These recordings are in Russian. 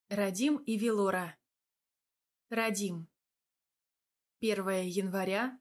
Радим и Велора. Радим. 1 января,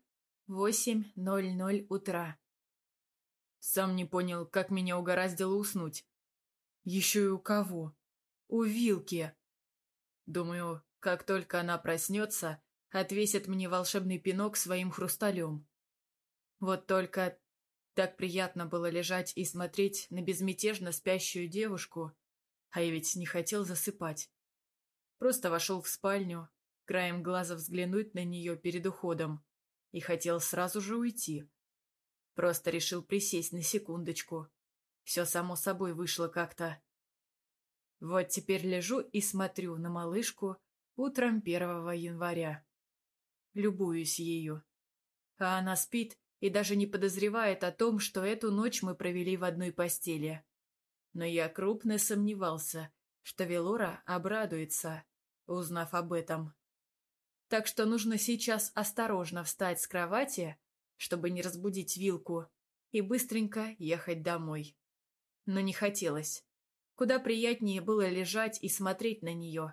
8:00 утра. Сам не понял, как меня угораздило уснуть. Еще и у кого? У Вилки. Думаю, как только она проснется, отвесит мне волшебный пинок своим хрусталем. Вот только так приятно было лежать и смотреть на безмятежно спящую девушку, а я ведь не хотел засыпать. Просто вошел в спальню, краем глаза взглянуть на нее перед уходом, и хотел сразу же уйти. Просто решил присесть на секундочку. Все само собой вышло как-то. Вот теперь лежу и смотрю на малышку утром 1 января. Любуюсь ею. А она спит и даже не подозревает о том, что эту ночь мы провели в одной постели. Но я крупно сомневался, что Велора обрадуется, узнав об этом. Так что нужно сейчас осторожно встать с кровати, чтобы не разбудить Вилку, и быстренько ехать домой. Но не хотелось. Куда приятнее было лежать и смотреть на нее.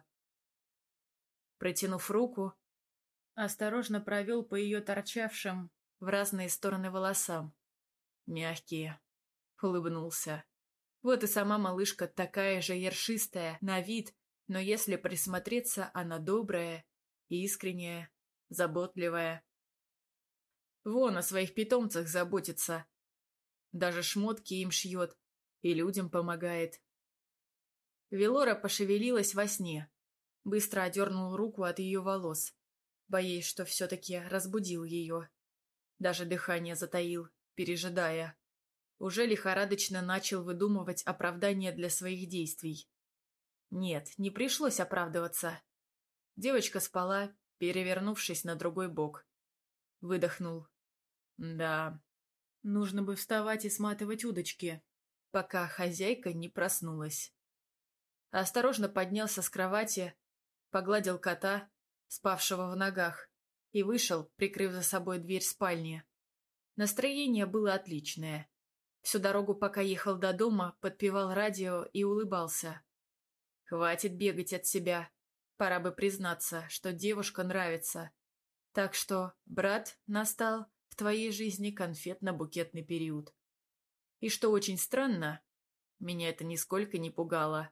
Протянув руку, осторожно провел по ее торчавшим в разные стороны волосам. Мягкие. Улыбнулся. Вот и сама малышка такая же ершистая на вид, но если присмотреться, она добрая, искренняя, заботливая. Вон о своих питомцах заботится. Даже шмотки им шьет и людям помогает. Велора пошевелилась во сне. Быстро одернул руку от ее волос, боясь, что все-таки разбудил ее. Даже дыхание затаил, пережидая. Уже лихорадочно начал выдумывать оправдание для своих действий. Нет, не пришлось оправдываться. Девочка спала, перевернувшись на другой бок. Выдохнул. Да, нужно бы вставать и сматывать удочки, пока хозяйка не проснулась. Осторожно поднялся с кровати, погладил кота, спавшего в ногах, и вышел, прикрыв за собой дверь спальни. Настроение было отличное. Всю дорогу, пока ехал до дома, подпевал радио и улыбался. Хватит бегать от себя. Пора бы признаться, что девушка нравится. Так что, брат, настал в твоей жизни конфетно-букетный период. И что очень странно, меня это нисколько не пугало.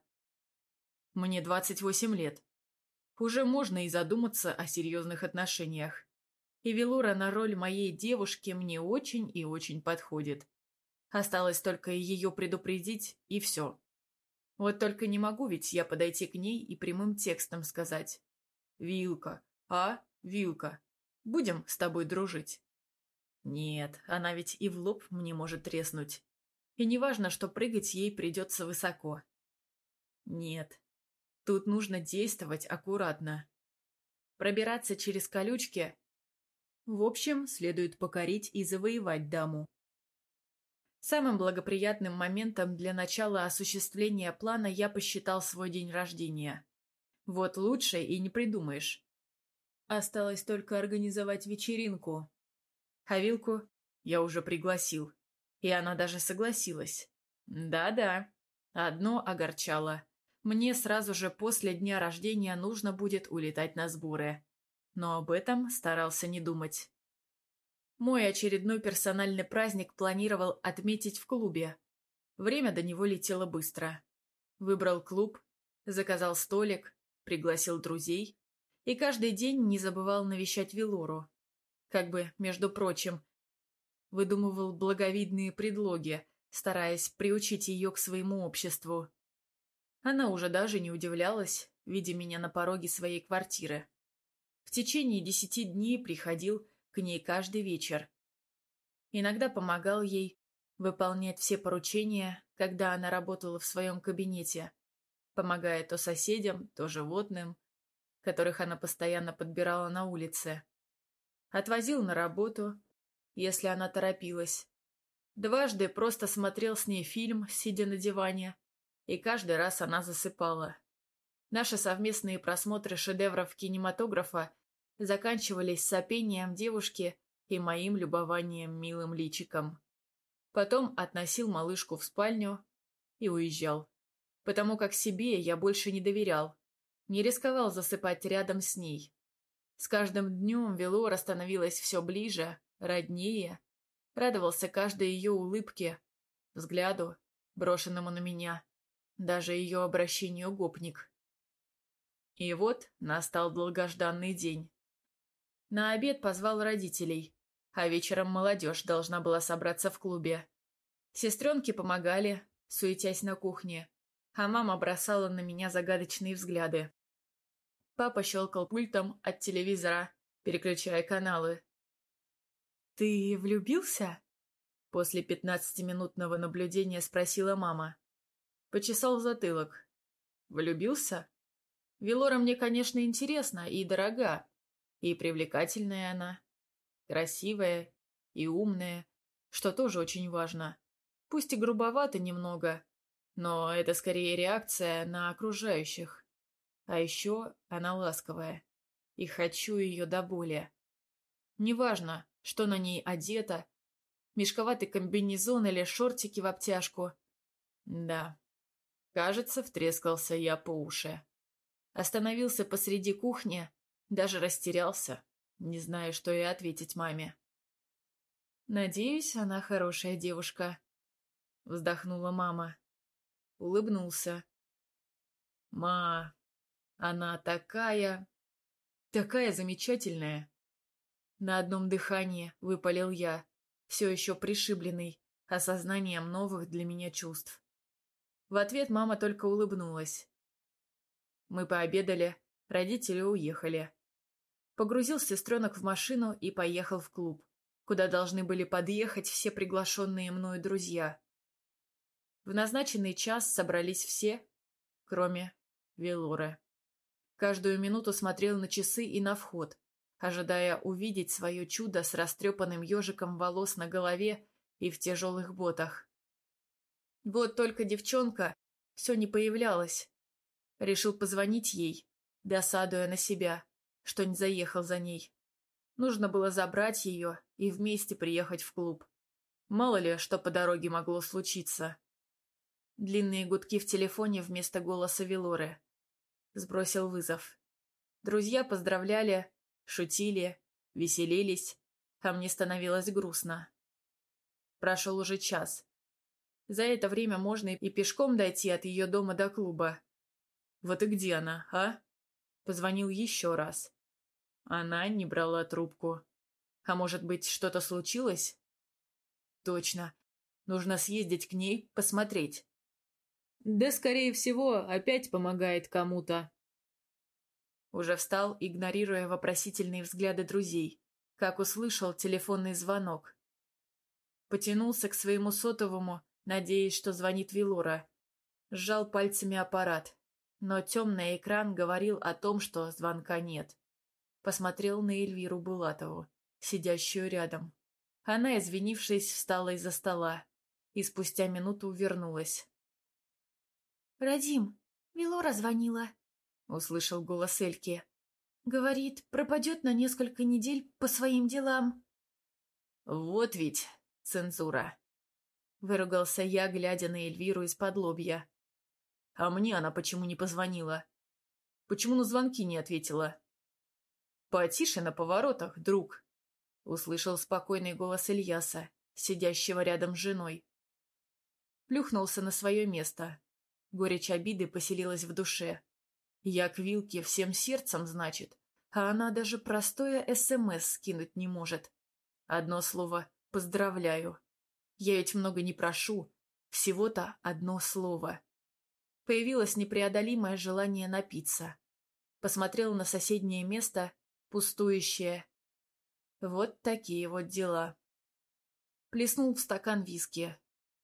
Мне 28 лет. Уже можно и задуматься о серьезных отношениях. И Велора на роль моей девушки мне очень и очень подходит. Осталось только ее предупредить, и все. Вот только не могу ведь я подойти к ней и прямым текстом сказать: «Вилка, Вилка, будем с тобой дружить». Нет, она ведь и в лоб мне может треснуть. И не важно, что прыгать ей придется высоко. Нет, тут нужно действовать аккуратно. Пробираться через колючки. В общем, следует покорить и завоевать даму. Самым благоприятным моментом для начала осуществления плана я посчитал свой день рождения. Вот лучше и не придумаешь. Осталось только организовать вечеринку. А Вилку я уже пригласил. И она даже согласилась. Да-да. Одно огорчало. Мне сразу же после дня рождения нужно будет улетать на сборы. Но об этом старался не думать. Мой очередной персональный праздник планировал отметить в клубе. Время до него летело быстро. Выбрал клуб, заказал столик, пригласил друзей и каждый день не забывал навещать Велору. Как бы, между прочим, выдумывал благовидные предлоги, стараясь приучить ее к своему обществу. Она уже даже не удивлялась, видя меня на пороге своей квартиры. В течение 10 дней приходил к ней каждый вечер. Иногда помогал ей выполнять все поручения, когда она работала в своем кабинете, помогая то соседям, то животным, которых она постоянно подбирала на улице. Отвозил на работу, если она торопилась. Дважды просто смотрел с ней фильм, сидя на диване, и каждый раз она засыпала. Наши совместные просмотры шедевров кинематографа заканчивались сопением девушки и моим любованием милым личиком. Потом относил малышку в спальню и уезжал, потому как себе я больше не доверял. Не рисковал засыпать рядом с ней. С каждым днем Велора становилась все ближе, роднее. Радовался каждой ее улыбке, взгляду, брошенному на меня, даже ее обращению гопник. И вот настал долгожданный день. На обед позвал родителей, а вечером молодежь должна была собраться в клубе. Сестренки помогали, суетясь на кухне, а мама бросала на меня загадочные взгляды. Папа щелкал пультом от телевизора, переключая каналы. «Ты влюбился?» После 15-минутного наблюдения спросила мама. Почесал в затылок. «Влюбился? Велора мне, конечно, интересна и дорога, и привлекательная она, красивая и умная, что тоже очень важно. Пусть и грубовато немного, но это скорее реакция на окружающих. А еще она ласковая, и хочу ее до боли. Неважно, что на ней одето, мешковатый комбинезон или шортики в обтяжку. Да, кажется, втрескался я по уши. Остановился посреди кухни, даже растерялся, не зная, что и ответить маме. «Надеюсь, она хорошая девушка», — вздохнула мама. Улыбнулся. «Ма, она такая замечательная!» На одном дыхании выпалил я, все еще пришибленный осознанием новых для меня чувств. В ответ мама только улыбнулась. Мы пообедали, родители уехали. Погрузил сестренок в машину и поехал в клуб, куда должны были подъехать все приглашенные мною друзья. В назначенный час собрались все, кроме Велоры. Каждую минуту смотрел на часы и на вход, ожидая увидеть свое чудо с растрепанным ежиком волос на голове и в тяжелых ботах. Вот только девчонка все не появлялась. Решил позвонить ей, досадуя на себя, что не заехал за ней. Нужно было забрать ее и вместе приехать в клуб. Мало ли, что по дороге могло случиться. Длинные гудки в телефоне вместо голоса Велоры. Сбросил вызов. Друзья поздравляли, шутили, веселились, а мне становилось грустно. Прошел уже час. За это время можно и пешком дойти от ее дома до клуба. Вот и где она, а? Позвонил еще раз. Она не брала трубку. А может быть, что-то случилось? Точно. Нужно съездить к ней, посмотреть. Да, скорее всего, опять помогает кому-то. Уже встал, игнорируя вопросительные взгляды друзей, как услышал телефонный звонок. Потянулся к своему сотовому, надеясь, что звонит Велора. Сжал пальцами аппарат, но темный экран говорил о том, что звонка нет. Посмотрел на Эльвиру Булатову, сидящую рядом. Она, извинившись, встала из-за стола и спустя минуту вернулась. «Радим, Велора звонила», — услышал голос Эльки. «Говорит, пропадет на несколько недель по своим делам». «Вот ведь цензура», — выругался я, глядя на Эльвиру из-под лобья. «А мне она почему не позвонила? Почему на звонки не ответила?» «Потише на поворотах, друг», — услышал спокойный голос Ильяса, сидящего рядом с женой. Плюхнулся на свое место. Горечь обиды поселилась в душе. Я к Вилке всем сердцем, значит, а она даже простое СМС скинуть не может. Одно слово «поздравляю». Я ведь много не прошу, всего-то одно слово. Появилось непреодолимое желание напиться. Посмотрел на соседнее место, пустующее. Вот такие вот дела. Плеснул в стакан виски.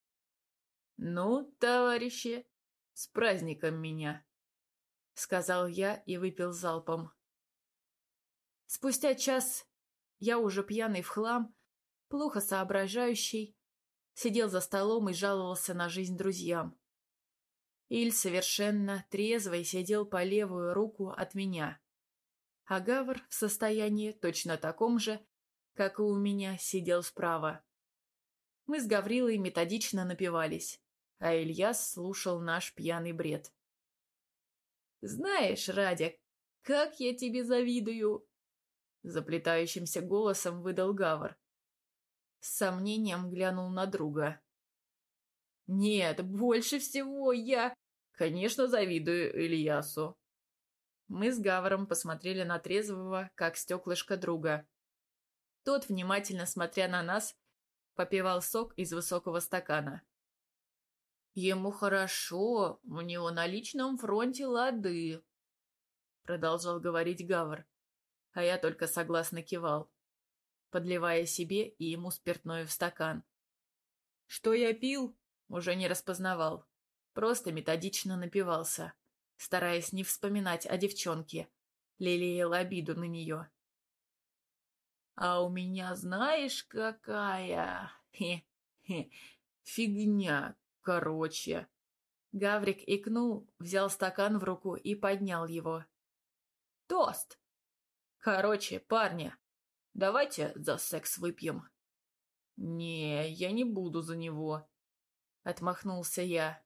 «Ну, товарищи, с праздником меня!» — сказал я и выпил залпом. Спустя час я уже пьяный в хлам, плохо соображающий, сидел за столом и жаловался на жизнь друзьям. Иль совершенно трезвый сидел по левую руку от меня, а Гавр в состоянии точно таком же, как и у меня, сидел справа. Мы с Гаврилой методично напивались, а Ильяс слушал наш пьяный бред. Знаешь, Радя, как я тебе завидую!» Заплетающимся голосом выдал Гавр. С сомнением глянул на друга. «Нет, больше всего я, конечно, завидую Ильясу». Мы с Гавром посмотрели на трезвого, как стеклышко друга. Тот, внимательно смотря на нас, попивал сок из высокого стакана. «Ему хорошо, у него на личном фронте лады», — продолжал говорить Гавр, а я только согласно кивал, подливая себе и ему спиртное в стакан. Что я пил, уже не распознавал, просто методично напивался, стараясь не вспоминать о девчонке, лелеял обиду на нее. «А у меня знаешь какая? Хе-хе, фигня, короче». Гаврик икнул, взял стакан в руку и поднял его. «Тост! Короче, парни, давайте за секс выпьем». «Не, я не буду за него», — отмахнулся я.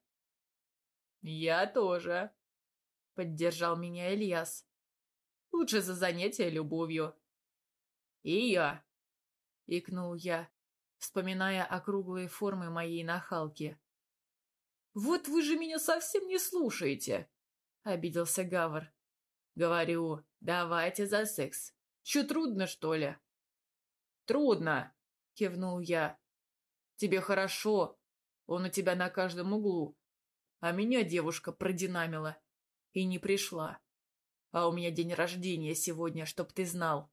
«Я тоже», — поддержал меня Ильяс. «Лучше за занятие любовью». «И я», — икнул я, вспоминая округлые формы моей нахалки. «Вот вы же меня совсем не слушаете», — обиделся Гавр. «Говорю, давайте за секс. Чё, трудно, что ли?» «Трудно», — кивнул я. «Тебе хорошо, он у тебя на каждом углу, а меня девушка продинамила и не пришла. А у меня день рождения сегодня, чтоб ты знал».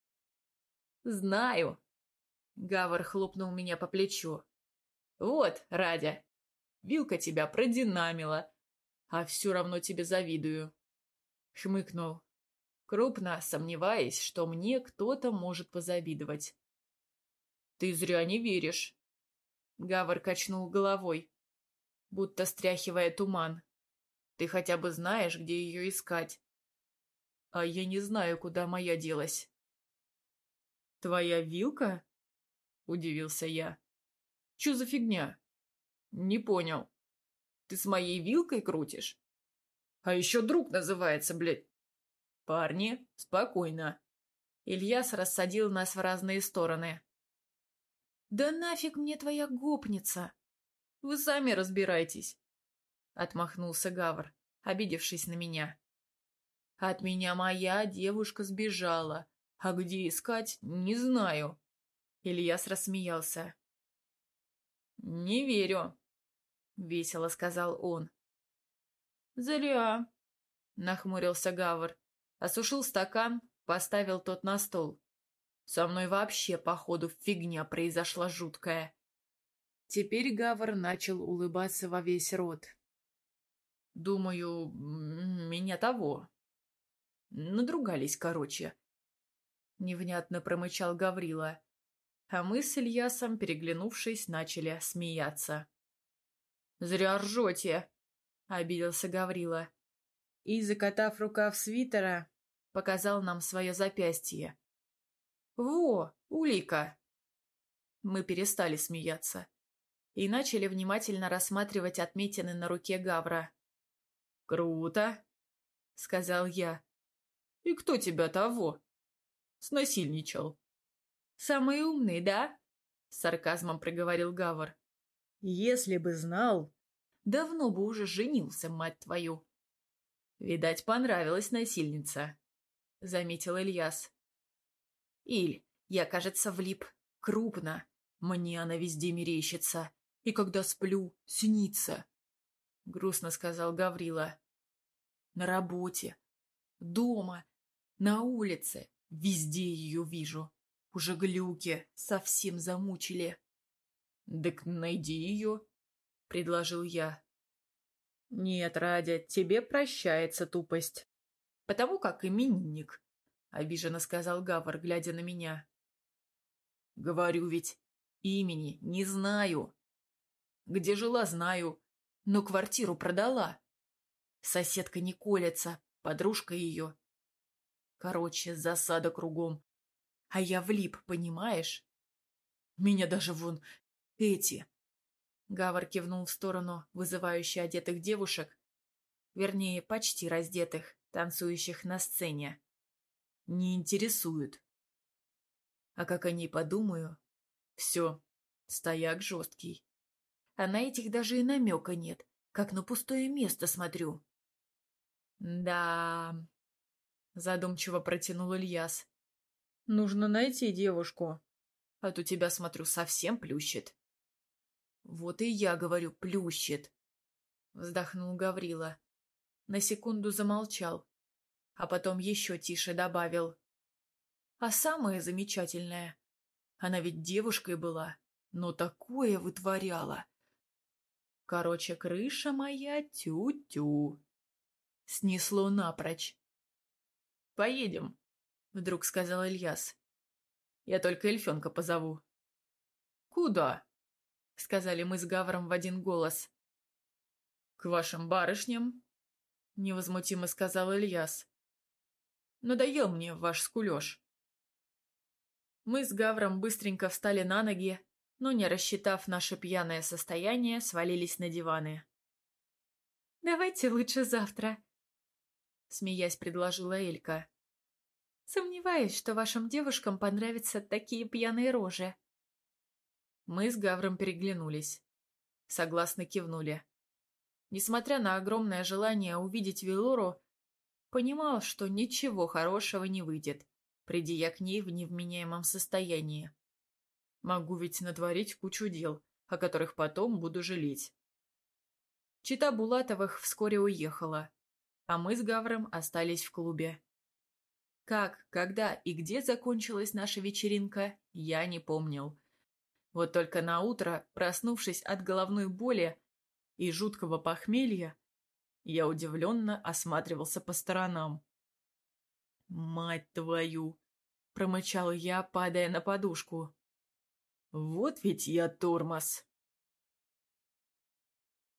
«Знаю», — Гавр хлопнул меня по плечу. «Вот, Радя, вилка тебя продинамила, а все равно тебе завидую». Хмыкнул, крупно сомневаясь, что мне кто-то может позавидовать. «Ты зря не веришь», — Гавр качнул головой, будто стряхивая туман. «Ты хотя бы знаешь, где ее искать». «А я не знаю, куда моя делась». «Твоя вилка?» — удивился я. «Чё за фигня?» «Не понял. Ты с моей вилкой крутишь? А еще друг называется, блядь». «Парни, спокойно». Ильяс рассадил нас в разные стороны. «Да нафиг мне твоя гопница! Вы сами разбирайтесь!» Отмахнулся Гавр, обидевшись на меня. «От меня моя девушка сбежала, а где искать, не знаю». Ильяс рассмеялся. «Не верю», — весело сказал он. «Зря», — нахмурился Гавр, осушил стакан, поставил тот на стол. «Со мной вообще, походу, фигня произошла жуткая». Теперь Гавр начал улыбаться во весь рот. «Думаю, меня того. Надругались, короче». Невнятно промычал Гаврила, а мы с Ильясом, переглянувшись, начали смеяться. «Зря ржете», — обиделся Гаврила. И, закатав рукав свитера, показал нам свое запястье. «Во, улика!» Мы перестали смеяться и начали внимательно рассматривать отметины на руке Гавра. «Круто!» — сказал я. «И кто тебя того?» «Снасильничал». «Самый умный, да?» — с сарказмом проговорил Гавр. «Если бы знал, давно бы уже женился, мать твою». «Видать, понравилась насильница», — заметил Ильяс. «Иль, я, кажется, влип. Крупно. Мне она везде мерещится. И когда сплю, снится», — грустно сказал Гаврила. «На работе, дома, на улице, везде ее вижу. Уже глюки совсем замучили». «Так найди ее», — предложил я. «Нет, Радя, тебе прощается тупость. Потому как именинник», — обиженно сказал Гавр, глядя на меня. «Говорю ведь, имени не знаю. Где жила, знаю, но квартиру продала. Соседка не колется, подружка ее. Короче, засада кругом. А я влип, понимаешь? Меня даже вон эти...» Гавр кивнул в сторону вызывающе одетых девушек. вернее, почти раздетых, танцующих на сцене. Не интересуют. А как о ней подумаю, все, стояк жесткий. А на этих даже и намека нет, как на пустое место смотрю. Да, задумчиво протянул Ильяс. Нужно найти девушку. А то тебя, смотрю, совсем плющит. Вот и я говорю, плющит. Вздохнул Гаврила. На секунду замолчал, а потом еще тише добавил. А самое замечательное, она ведь девушкой была, но такое вытворяла. Короче, крыша моя тю-тю. Снесло напрочь. «Поедем», — вдруг сказал Ильяс. «Я только эльфенка позову». «Куда?» — сказали мы с Гавром в один голос. «К вашим барышням», — невозмутимо сказал Ильяс. «Надоел мне ваш скулеж». Мы с Гавром быстренько встали на ноги, но, не рассчитав наше пьяное состояние, свалились на диваны. «Давайте лучше завтра», — смеясь предложила Элька. «Сомневаюсь, что вашим девушкам понравятся такие пьяные рожи». Мы с Гавром переглянулись. Согласно кивнули. Несмотря на огромное желание увидеть Велору, понимал, что ничего хорошего не выйдет, приди я к ней в невменяемом состоянии. Могу ведь натворить кучу дел, о которых потом буду жалеть. Чита Булатовых вскоре уехала, а мы с Гавром остались в клубе. Как, когда и где закончилась наша вечеринка, я не помнил. Вот только наутро, проснувшись от головной боли и жуткого похмелья, я удивленно осматривался по сторонам. «Мать твою!» — промычал я, падая на подушку. «Вот ведь я тормоз!»